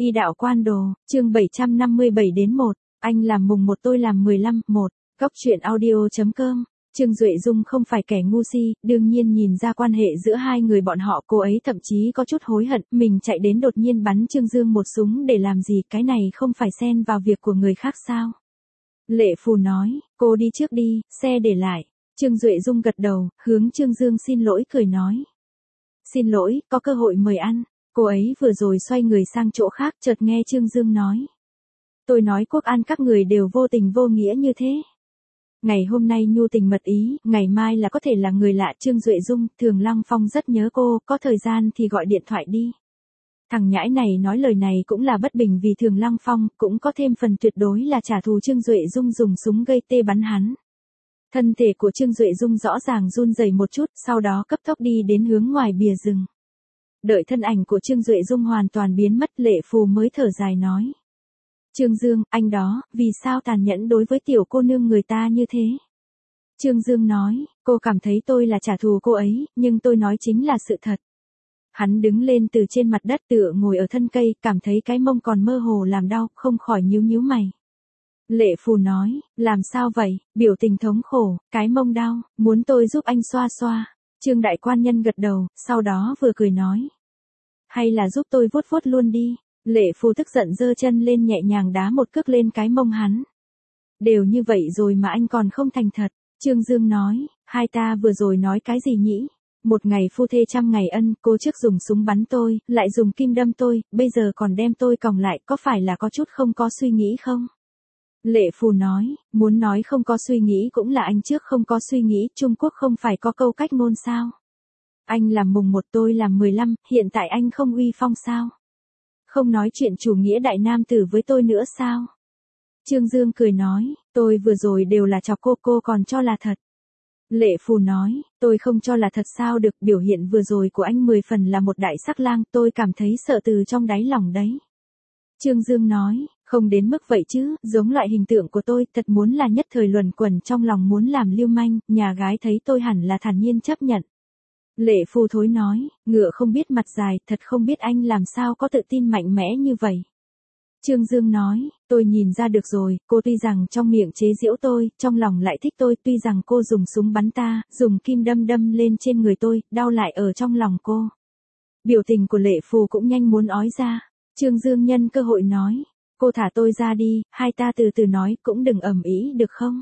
Y đạo quan đồ, chương 757 đến 1, anh làm mùng 1 tôi làm 15, 1, góc truyện audio.com. Trương Duệ Dung không phải kẻ ngu si, đương nhiên nhìn ra quan hệ giữa hai người bọn họ, cô ấy thậm chí có chút hối hận, mình chạy đến đột nhiên bắn Trương Dương một súng để làm gì, cái này không phải xen vào việc của người khác sao? Lệ Phù nói, cô đi trước đi, xe để lại. Trương Duệ Dung gật đầu, hướng Trương Dương xin lỗi cười nói. Xin lỗi, có cơ hội mời ăn. Cô ấy vừa rồi xoay người sang chỗ khác, chợt nghe Trương Dương nói. Tôi nói Quốc An các người đều vô tình vô nghĩa như thế. Ngày hôm nay nhu tình mật ý, ngày mai là có thể là người lạ. Trương Duệ Dung, Thường Lăng Phong rất nhớ cô, có thời gian thì gọi điện thoại đi. Thằng nhãi này nói lời này cũng là bất bình vì Thường Lăng Phong, cũng có thêm phần tuyệt đối là trả thù. Trương Duệ Dung dùng súng gây tê bắn hắn. Thân thể của Trương Duệ Dung rõ ràng run rẩy một chút, sau đó cấp tốc đi đến hướng ngoài bìa rừng. Đợi thân ảnh của Trương Duệ Dung hoàn toàn biến mất, Lệ Phù mới thở dài nói. Trương Dương, anh đó, vì sao tàn nhẫn đối với tiểu cô nương người ta như thế? Trương Dương nói, cô cảm thấy tôi là trả thù cô ấy, nhưng tôi nói chính là sự thật. Hắn đứng lên từ trên mặt đất tựa ngồi ở thân cây, cảm thấy cái mông còn mơ hồ làm đau, không khỏi nhíu nhíu mày. Lệ Phù nói, làm sao vậy, biểu tình thống khổ, cái mông đau, muốn tôi giúp anh xoa xoa. Trương đại quan nhân gật đầu, sau đó vừa cười nói. Hay là giúp tôi vuốt vuốt luôn đi. Lệ Phù tức giận giơ chân lên nhẹ nhàng đá một cước lên cái mông hắn. Đều như vậy rồi mà anh còn không thành thật. Trương Dương nói, hai ta vừa rồi nói cái gì nhỉ? Một ngày phu thê trăm ngày ân, cô trước dùng súng bắn tôi, lại dùng kim đâm tôi, bây giờ còn đem tôi còng lại, có phải là có chút không có suy nghĩ không? Lệ Phù nói, muốn nói không có suy nghĩ cũng là anh trước không có suy nghĩ, Trung Quốc không phải có câu cách ngôn sao? Anh làm mùng 1 tôi làm 15, hiện tại anh không uy phong sao? Không nói chuyện chủ nghĩa đại nam tử với tôi nữa sao? Trương Dương cười nói, tôi vừa rồi đều là chọc cô còn cho là thật. Lệ Phù nói, tôi không cho là thật sao được, biểu hiện vừa rồi của anh 10 phần là một đại sắc lang, tôi cảm thấy sợ từ trong đáy lòng đấy. Trương Dương nói, không đến mức vậy chứ, giống loại hình tượng của tôi, thật muốn là nhất thời luẩn quẩn trong lòng muốn làm lưu manh, nhà gái thấy tôi hẳn là thản nhiên chấp nhận. Lệ Phù thối nói, ngựa không biết mặt dài, thật không biết anh làm sao có tự tin mạnh mẽ như vậy. Trương Dương nói, tôi nhìn ra được rồi, cô tuy rằng trong miệng chế giễu tôi, trong lòng lại thích tôi, tuy rằng cô dùng súng bắn ta, dùng kim đâm lên trên người tôi, đau lại ở trong lòng cô. Biểu tình của Lệ Phù cũng nhanh muốn ói ra. Trương Dương nhân cơ hội nói, cô thả tôi ra đi, hai ta từ từ nói, cũng đừng ầm ĩ được không?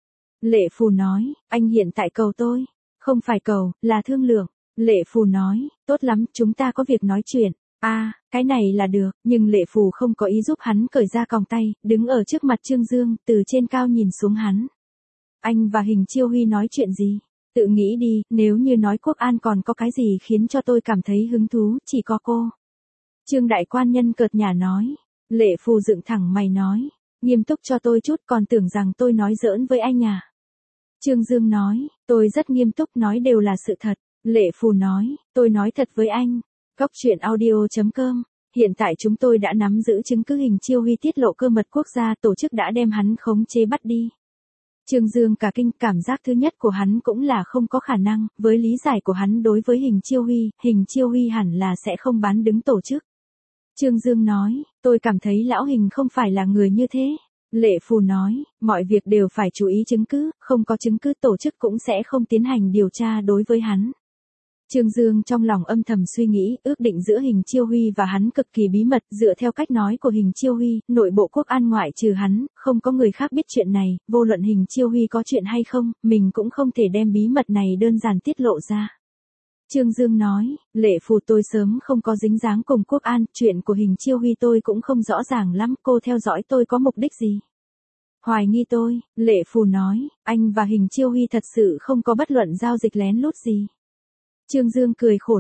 Lệ Phù nói, anh hiện tại cầu tôi. Không phải cầu, là thương lượng. Lệ Phù nói, tốt lắm, chúng ta có việc nói chuyện. Cái này là được, nhưng Lệ Phù không có ý giúp hắn cởi ra còng tay, đứng ở trước mặt Trương Dương, từ trên cao nhìn xuống hắn. Anh và Hình Chiêu Huy nói chuyện gì? Tự nghĩ đi, nếu như nói Quốc An còn có cái gì khiến cho tôi cảm thấy hứng thú, chỉ có cô. Trương đại quan nhân cợt nhả nói. Lệ Phù dựng thẳng mày nói, nghiêm túc cho tôi chút, còn tưởng rằng tôi nói giỡn với anh à? Trương Dương nói, tôi rất nghiêm túc, nói đều là sự thật. Lệ Phù nói, tôi nói thật với anh. Góc truyện audio.com. Hiện tại chúng tôi đã nắm giữ chứng cứ Hình Chiêu Huy tiết lộ cơ mật quốc gia, tổ chức đã đem hắn khống chế bắt đi. Trương Dương cả kinh, cảm giác thứ nhất của hắn cũng là không có khả năng, với lý giải của hắn đối với Hình Chiêu Huy hẳn là sẽ không bán đứng tổ chức. Trương Dương nói, tôi cảm thấy lão Hình không phải là người như thế. Lệ Phù nói, mọi việc đều phải chú ý chứng cứ, không có chứng cứ tổ chức cũng sẽ không tiến hành điều tra đối với hắn. Trương Dương trong lòng âm thầm suy nghĩ, ước định giữa Hình Chiêu Huy và hắn cực kỳ bí mật, dựa theo cách nói của Hình Chiêu Huy, nội bộ Quốc An ngoại trừ hắn, không có người khác biết chuyện này, vô luận Hình Chiêu Huy có chuyện hay không, mình cũng không thể đem bí mật này đơn giản tiết lộ ra. Trương Dương nói, Lệ Phù tôi sớm không có dính dáng cùng Quốc An, chuyện của Hình Chiêu Huy tôi cũng không rõ ràng lắm, cô theo dõi tôi có mục đích gì? Hoài nghi tôi, Lệ Phù nói, anh và Hình Chiêu Huy thật sự không có bất luận giao dịch lén lút gì. Trương Dương cười khổ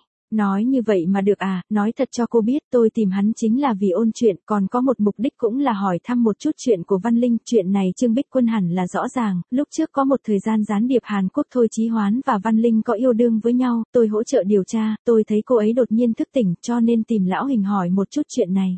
nói như vậy mà được à, nói thật cho cô biết tôi tìm hắn chính là vì ôn chuyện, còn có một mục đích cũng là hỏi thăm một chút chuyện của Văn Linh, chuyện này Trương Bích Quân hẳn là rõ ràng, lúc trước có một thời gian gián điệp Hàn Quốc Thôi Chí Hoán và Văn Linh có yêu đương với nhau, tôi hỗ trợ điều tra, tôi thấy cô ấy đột nhiên thức tỉnh, cho nên tìm lão Hình hỏi một chút chuyện này.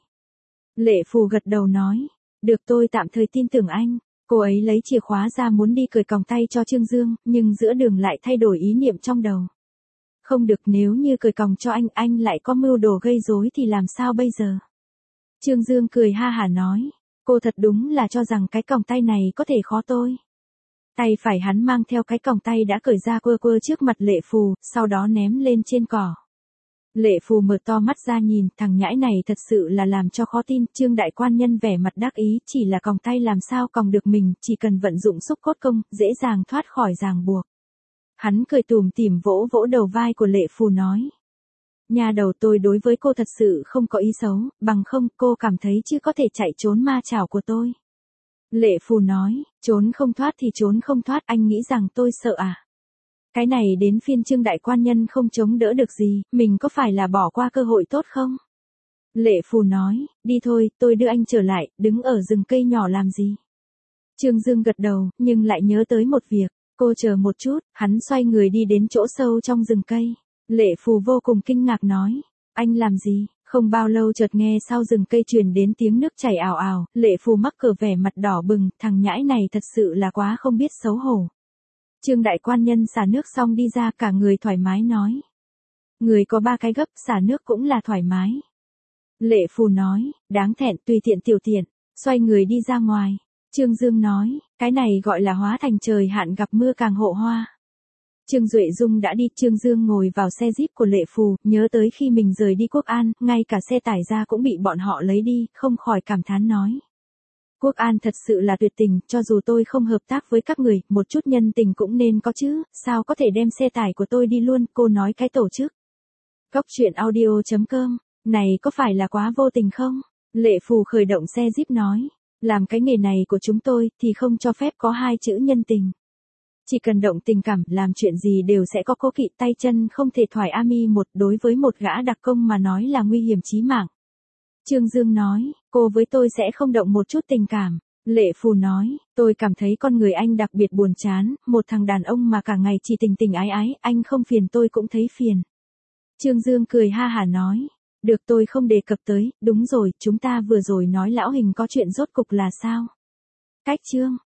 Lệ Phù gật đầu nói, được tôi tạm thời tin tưởng anh. Cô ấy lấy chìa khóa ra muốn đi cởi còng tay cho Trương Dương, nhưng giữa đường lại thay đổi ý niệm trong đầu. Không được, nếu như cởi còng cho anh lại có mưu đồ gây rối thì làm sao bây giờ? Trương Dương cười ha hả nói. Cô thật đúng là cho rằng cái còng tay này có thể khó tôi. Tay phải hắn mang theo cái còng tay đã cởi ra quơ quơ trước mặt Lệ Phù, sau đó ném lên trên cỏ. Lệ Phù mở to mắt ra nhìn, thằng nhãi này thật sự là làm cho khó tin. Trương đại quan nhân vẻ mặt đắc ý, chỉ là còng tay làm sao còng được mình, chỉ cần vận dụng xúc cốt công, dễ dàng thoát khỏi ràng buộc. Hắn cười tủm tỉm vỗ vỗ đầu vai của Lệ Phù nói. Nhà đầu, tôi đối với cô thật sự không có ý xấu, bằng không cô cảm thấy chứ có thể chạy trốn ma chảo của tôi. Lệ Phù nói, trốn không thoát thì trốn không thoát, anh nghĩ rằng tôi sợ à? Cái này đến phiên Trương đại quan nhân không chống đỡ được gì, mình có phải là bỏ qua cơ hội tốt không? Lệ Phù nói, đi thôi, tôi đưa anh trở lại, đứng ở rừng cây nhỏ làm gì? Trương Dương gật đầu, nhưng lại nhớ tới một việc, cô chờ một chút, hắn xoay người đi đến chỗ sâu trong rừng cây. Lệ Phù vô cùng kinh ngạc nói, anh làm gì? Không bao lâu chợt nghe sau rừng cây truyền đến tiếng nước chảy ào ào, Lệ Phù mắc cỡ vẻ mặt đỏ bừng, thằng nhãi này thật sự là quá không biết xấu hổ. Trương đại quan nhân xả nước xong đi ra, cả người thoải mái nói. Người có 3 cái gấp, xả nước cũng là thoải mái. Lệ Phù nói, đáng thẹn, tùy tiện tiểu tiện, xoay người đi ra ngoài. Trương Dương nói, cái này gọi là hóa thành trời hạn gặp mưa càng hộ hoa. Trương Duệ Dung đã đi, Trương Dương ngồi vào xe Jeep của Lệ Phù, nhớ tới khi mình rời đi Quốc An, ngay cả xe tải ra cũng bị bọn họ lấy đi, không khỏi cảm thán nói. Quốc An thật sự là tuyệt tình, cho dù tôi không hợp tác với các người, một chút nhân tình cũng nên có chứ, sao có thể đem xe tải của tôi đi luôn, cô nói cái tổ chức. Góc truyện audio.com, này có phải là quá vô tình không? Lệ Phù khởi động xe Jeep nói, làm cái nghề này của chúng tôi thì không cho phép có 2 chữ nhân tình. Chỉ cần động tình cảm, làm chuyện gì đều sẽ có cố kỵ, tay chân không thể thoải ami một, đối với một gã đặc công mà nói là nguy hiểm chí mạng. Trương Dương nói, cô với tôi sẽ không động một chút tình cảm. Lệ Phù nói, tôi cảm thấy con người anh đặc biệt buồn chán, một thằng đàn ông mà cả ngày chỉ tình tình ái ái, anh không phiền tôi cũng thấy phiền. Trương Dương cười ha hả nói, được, tôi không đề cập tới, đúng rồi, chúng ta vừa rồi nói lão hình có chuyện rốt cục là sao? Cách chương